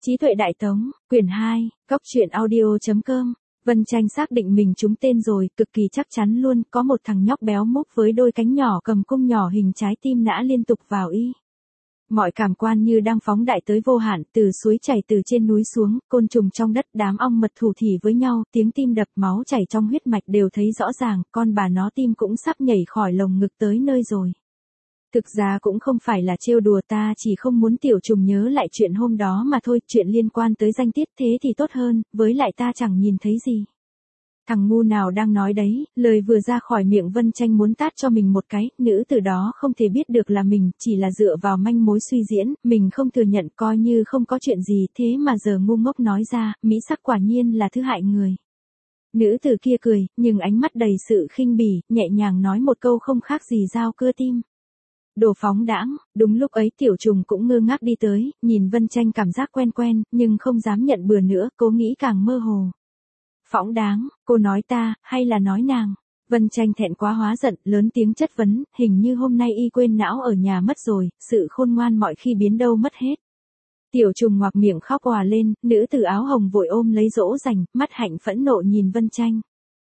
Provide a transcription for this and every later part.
Trí tuệ đại tống, quyển 2, Cóc truyện audio.com. Vân Tranh xác định mình trúng tên rồi, cực kỳ chắc chắn luôn, có một thằng nhóc béo múc với đôi cánh nhỏ cầm cung nhỏ hình trái tim nã liên tục vào y. Mọi cảm quan như đang phóng đại tới vô hạn, từ suối chảy từ trên núi xuống, côn trùng trong đất, đám ong mật thủ thỉ với nhau, tiếng tim đập, máu chảy trong huyết mạch đều thấy rõ ràng, con bà nó tim cũng sắp nhảy khỏi lồng ngực tới nơi rồi. Thực ra cũng không phải là trêu đùa, ta chỉ không muốn tiểu trùng nhớ lại chuyện hôm đó mà thôi, chuyện liên quan tới danh tiết thế thì tốt hơn, với lại ta chẳng nhìn thấy gì. Thằng ngu nào đang nói đấy, lời vừa ra khỏi miệng Vân Tranh muốn tát cho mình một cái, nữ từ đó không thể biết được là mình, chỉ là dựa vào manh mối suy diễn, mình không thừa nhận coi như không có chuyện gì, thế mà giờ ngu ngốc nói ra, mỹ sắc quả nhiên là thứ hại người. Nữ từ kia cười, nhưng ánh mắt đầy sự khinh bỉ, nhẹ nhàng nói một câu không khác gì dao cưa tim. Đồ phóng đãng, đúng lúc ấy tiểu trùng cũng ngơ ngác đi tới, nhìn Vân Tranh cảm giác quen quen, nhưng không dám nhận bừa nữa, cố nghĩ càng mơ hồ. Phóng đáng, cô nói ta, hay là nói nàng? Vân Tranh thẹn quá hóa giận, lớn tiếng chất vấn, hình như hôm nay y quên não ở nhà mất rồi, sự khôn ngoan mọi khi biến đâu mất hết. Tiểu trùng ngoạc miệng khóc òa lên, nữ tử áo hồng vội ôm lấy dỗ dành, mắt hạnh phẫn nộ nhìn Vân Tranh.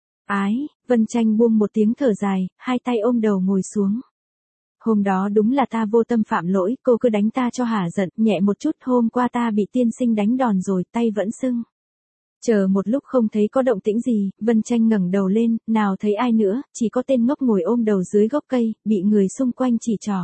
Ái, Vân Tranh buông một tiếng thở dài, hai tay ôm đầu ngồi xuống. Hôm đó đúng là ta vô tâm phạm lỗi, cô cứ đánh ta cho hả giận, nhẹ một chút, hôm qua ta bị tiên sinh đánh đòn rồi, tay vẫn sưng. Chờ một lúc không thấy có động tĩnh gì, Vân Tranh ngẩng đầu lên, nào thấy ai nữa, chỉ có tên ngốc ngồi ôm đầu dưới gốc cây, bị người xung quanh chỉ trỏ.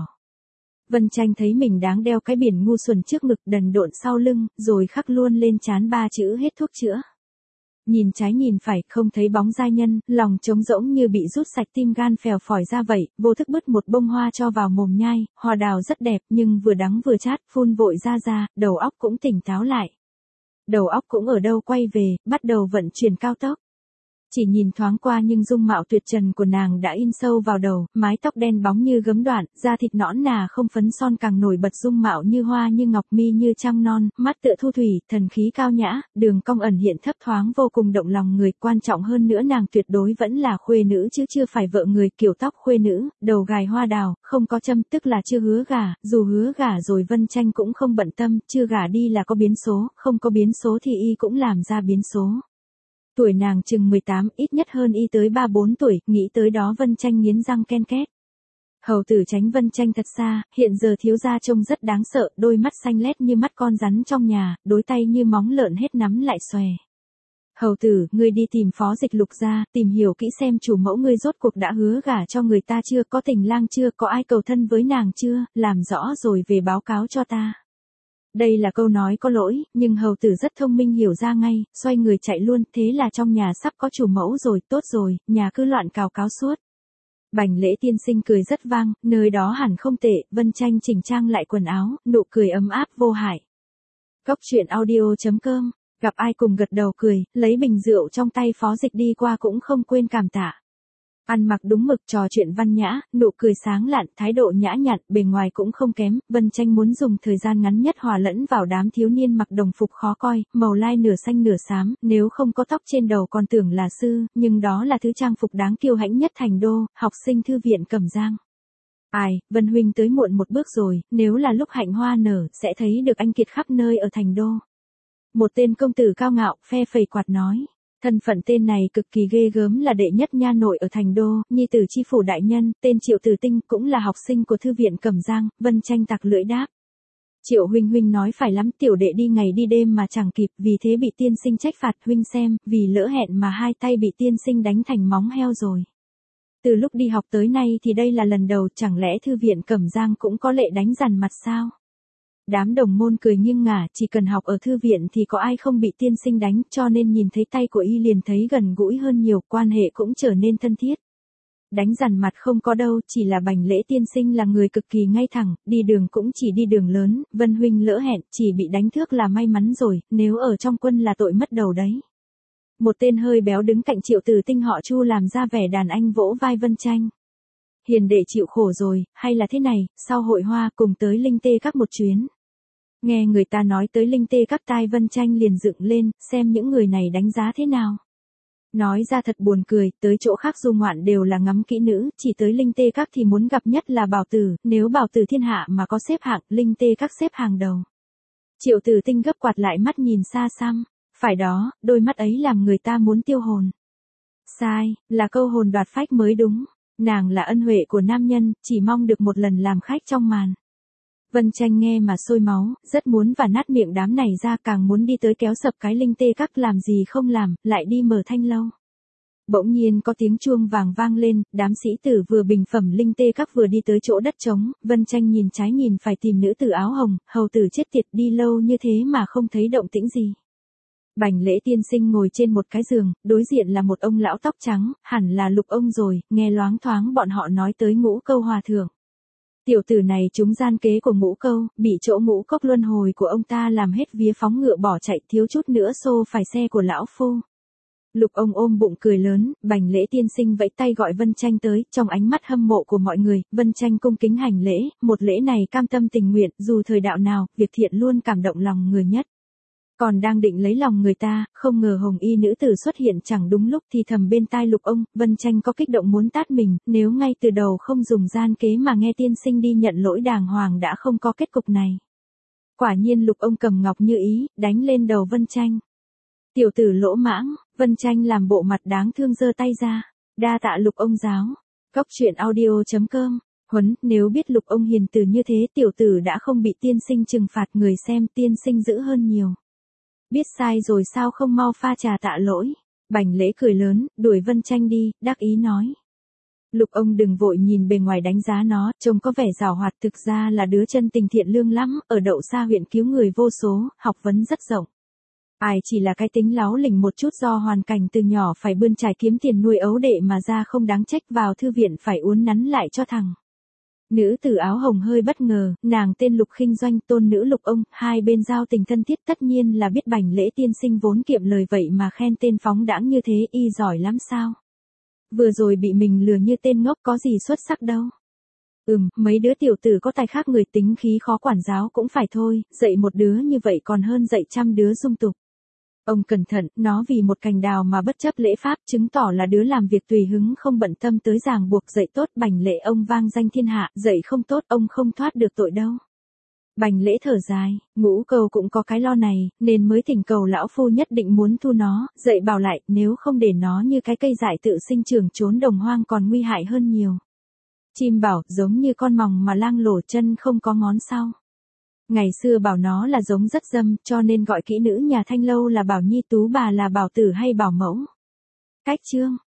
Vân Tranh thấy mình đáng đeo cái biển ngu xuẩn trước ngực, đần độn sau lưng, rồi khắc luôn lên trán 3 chữ hết thuốc chữa. Nhìn trái nhìn phải, không thấy bóng giai nhân, lòng trống rỗng như bị rút sạch tim gan phèo phổi ra vậy, vô thức bứt một bông hoa cho vào mồm nhai, hoa đào rất đẹp nhưng vừa đắng vừa chát, phun vội ra, đầu óc cũng tỉnh táo lại. Đầu óc cũng ở đâu quay về, bắt đầu vận chuyển cao tốc. Chỉ nhìn thoáng qua nhưng dung mạo tuyệt trần của nàng đã in sâu vào đầu, mái tóc đen bóng như gấm đoạn, da thịt nõn nà không phấn son càng nổi bật, dung mạo như hoa như ngọc, mi như trăng non, mắt tựa thu thủy, thần khí cao nhã, đường cong ẩn hiện thấp thoáng vô cùng động lòng người, quan trọng hơn nữa nàng tuyệt đối vẫn là khuê nữ chứ chưa phải vợ người, kiểu tóc khuê nữ, đầu gài hoa đào, không có châm, tức là chưa hứa gả, dù hứa gả rồi Vân Tranh cũng không bận tâm, chưa gả đi là có biến số, không có biến số thì y cũng làm ra biến số. Tuổi nàng chừng 18, ít nhất hơn y tới 3-4 tuổi, nghĩ tới đó Vân Tranh nghiến răng ken két. Hầu tử tránh Vân Tranh thật xa, hiện giờ thiếu gia trông rất đáng sợ, đôi mắt xanh lét như mắt con rắn trong nhà, đôi tay như móng lợn hết nắm lại xòe. Hầu tử, ngươi đi tìm Phó Dịch Lục ra, tìm hiểu kỹ xem chủ mẫu ngươi rốt cuộc đã hứa gả cho người ta chưa, có tình lang chưa, có ai cầu thân với nàng chưa, làm rõ rồi về báo cáo cho ta. Đây là câu nói có lỗi, nhưng hầu tử rất thông minh hiểu ra ngay, xoay người chạy luôn, thế là trong nhà sắp có chủ mẫu rồi, tốt rồi, nhà cứ loạn cào cáo suốt. Bành Lễ tiên sinh cười rất vang, nơi đó hẳn không tệ, Vân Tranh chỉnh trang lại quần áo, nụ cười ấm áp vô hại. Cóc truyện audio.com, gặp ai cùng gật đầu cười, lấy bình rượu trong tay Phó Dịch đi qua cũng không quên cảm tạ. Ăn mặc đúng mực, trò chuyện văn nhã, nụ cười sáng lạn, thái độ nhã nhặn, bề ngoài cũng không kém, Vân Tranh muốn dùng thời gian ngắn nhất hòa lẫn vào đám thiếu niên mặc đồng phục khó coi, màu lai nửa xanh nửa xám, nếu không có tóc trên đầu còn tưởng là sư, nhưng đó là thứ trang phục đáng kiêu hãnh nhất thành đô, học sinh thư viện Cẩm Giang. Ai, Vân huynh tới muộn một bước rồi, nếu là lúc hạnh hoa nở, sẽ thấy được anh kiệt khắp nơi ở thành đô. Một tên công tử cao ngạo, phe phẩy quạt nói. Thân phận tên này cực kỳ ghê gớm, là đệ nhất nha nội ở thành đô, nhi tử chi phủ đại nhân, tên Triệu Tử Tinh, cũng là học sinh của thư viện Cẩm Giang. Vân Tranh tặc lưỡi đáp. Triệu huynh nói phải lắm, tiểu đệ đi ngày đi đêm mà chẳng kịp, vì thế bị tiên sinh trách phạt, huynh xem, vì lỡ hẹn mà hai tay bị tiên sinh đánh thành móng heo rồi. Từ lúc đi học tới nay thì đây là lần đầu, chẳng lẽ thư viện Cẩm Giang cũng có lệ đánh dằn mặt sao? Đám đồng môn cười nghiêng ngả, chỉ cần học ở thư viện thì có ai không bị tiên sinh đánh, cho nên nhìn thấy tay của y liền thấy gần gũi hơn nhiều, quan hệ cũng trở nên thân thiết. Đánh dằn mặt không có đâu, chỉ là Bành Lễ tiên sinh là người cực kỳ ngay thẳng, đi đường cũng chỉ đi đường lớn, Vân huynh lỡ hẹn, chỉ bị đánh thước là may mắn rồi, nếu ở trong quân là tội mất đầu đấy. Một tên hơi béo đứng cạnh Triệu Tử Tinh họ Chu làm ra vẻ đàn anh vỗ vai Vân Tranh. Hiền đệ chịu khổ rồi, hay là thế này, sau hội hoa cùng tới Linh Tê Các một chuyến. Nghe người ta nói tới Linh Tê Các, tai Vân Tranh liền dựng lên, xem những người này đánh giá thế nào. Nói ra thật buồn cười, tới chỗ khác du ngoạn đều là ngắm kỹ nữ, chỉ tới Linh Tê Các thì muốn gặp nhất là Bảo Tử, nếu Bảo Tử thiên hạ mà có xếp hạng, Linh Tê Các xếp hàng đầu. Triệu Tử Tinh gấp quạt lại mắt nhìn xa xăm. Phải đó, đôi mắt ấy làm người ta muốn tiêu hồn. Sai, là câu hồn đoạt phách mới đúng. Nàng là ân huệ của nam nhân, chỉ mong được một lần làm khách trong màn. Vân Tranh nghe mà sôi máu, rất muốn vả nát miệng đám này ra, càng muốn đi tới kéo sập cái linh tê các, làm gì không làm, lại đi mở thanh lâu. Bỗng nhiên có tiếng chuông vàng vang lên, đám sĩ tử vừa bình phẩm linh tê các vừa đi tới chỗ đất trống. Vân Tranh nhìn trái nhìn phải tìm nữ tử áo hồng, hầu tử chết tiệt, đi lâu như thế mà không thấy động tĩnh gì. Bành Lễ tiên sinh ngồi trên một cái giường, đối diện là một ông lão tóc trắng, hẳn là Lục ông rồi, nghe loáng thoáng bọn họ nói tới Ngũ Câu hòa thượng. Tiểu tử này trúng gian kế của Ngũ Câu, bị chỗ ngũ cốc luân hồi của ông ta làm hết vía, phóng ngựa bỏ chạy, thiếu chút nữa xô phải xe của lão phu. Lục ông ôm bụng cười lớn. Bành Lễ tiên sinh vẫy tay gọi Vân Tranh tới, trong ánh mắt hâm mộ của mọi người, Vân Tranh cung kính hành lễ, một lễ này cam tâm tình nguyện, dù thời đạo nào, việc thiện luôn cảm động lòng người nhất. Còn đang định lấy lòng người ta, không ngờ hồng y nữ tử xuất hiện chẳng đúng lúc, thì thầm bên tai Lục ông. Vân Tranh có kích động muốn tát mình, nếu ngay từ đầu không dùng gian kế mà nghe tiên sinh đi nhận lỗi đàng hoàng đã không có kết cục này. Quả nhiên Lục ông cầm ngọc như ý, đánh lên đầu Vân Tranh. Tiểu tử lỗ mãng. Vân Tranh làm bộ mặt đáng thương giơ tay ra. Đa tạ Lục ông giáo. Cóc truyện audio.com. Huấn, nếu biết Lục ông hiền từ như thế, tiểu tử đã không bị tiên sinh trừng phạt, người xem tiên sinh dữ hơn nhiều. Biết sai rồi sao không mau pha trà tạ lỗi. Bành Lễ cười lớn, đuổi Vân Tranh đi, đắc ý nói. Lục ông đừng vội nhìn bề ngoài đánh giá nó, trông có vẻ giàu hoạt, thực ra là đứa chân tình thiện lương lắm, ở Đậu Sa huyện cứu người vô số, học vấn rất rộng. Ai chỉ là cái tính láu lỉnh một chút, do hoàn cảnh từ nhỏ phải bươn trải kiếm tiền nuôi ấu đệ mà ra, không đáng trách vào thư viện phải uốn nắn lại cho thằng. Nữ tử áo hồng hơi bất ngờ, nàng tên Lục Khinh Doanh, tôn nữ Lục ông, hai bên giao tình thân thiết, tất nhiên là biết Bành Lễ tiên sinh vốn kiệm lời, vậy mà khen tên phóng đãng như thế, y giỏi lắm sao? Vừa rồi bị mình lừa như tên ngốc, có gì xuất sắc đâu. Mấy đứa tiểu tử có tài khác người, tính khí khó quản giáo cũng phải thôi, dạy một đứa như vậy còn hơn dạy trăm đứa dung tục. Ông cẩn thận, nó vì một cành đào mà bất chấp lễ pháp, chứng tỏ là đứa làm việc tùy hứng, không bận tâm tới ràng buộc. Dạy tốt Bành Lễ ông vang danh thiên hạ, dạy không tốt ông không thoát được tội đâu. Bành Lễ thở dài, Ngũ Câu cũng có cái lo này, nên mới thỉnh cầu lão phu nhất định muốn thu nó, dạy bảo lại, nếu không để nó như cái cây dại tự sinh trưởng trốn đồng hoang còn nguy hại hơn nhiều. Chim bảo, giống như con mòng mà lang lổ chân không có ngón sau. Ngày xưa bảo nó là giống rất dâm, cho nên gọi kỹ nữ nhà Thanh Lâu là Bảo Nhi, Tú bà là Bảo Tử hay Bảo Mẫu. Cách chương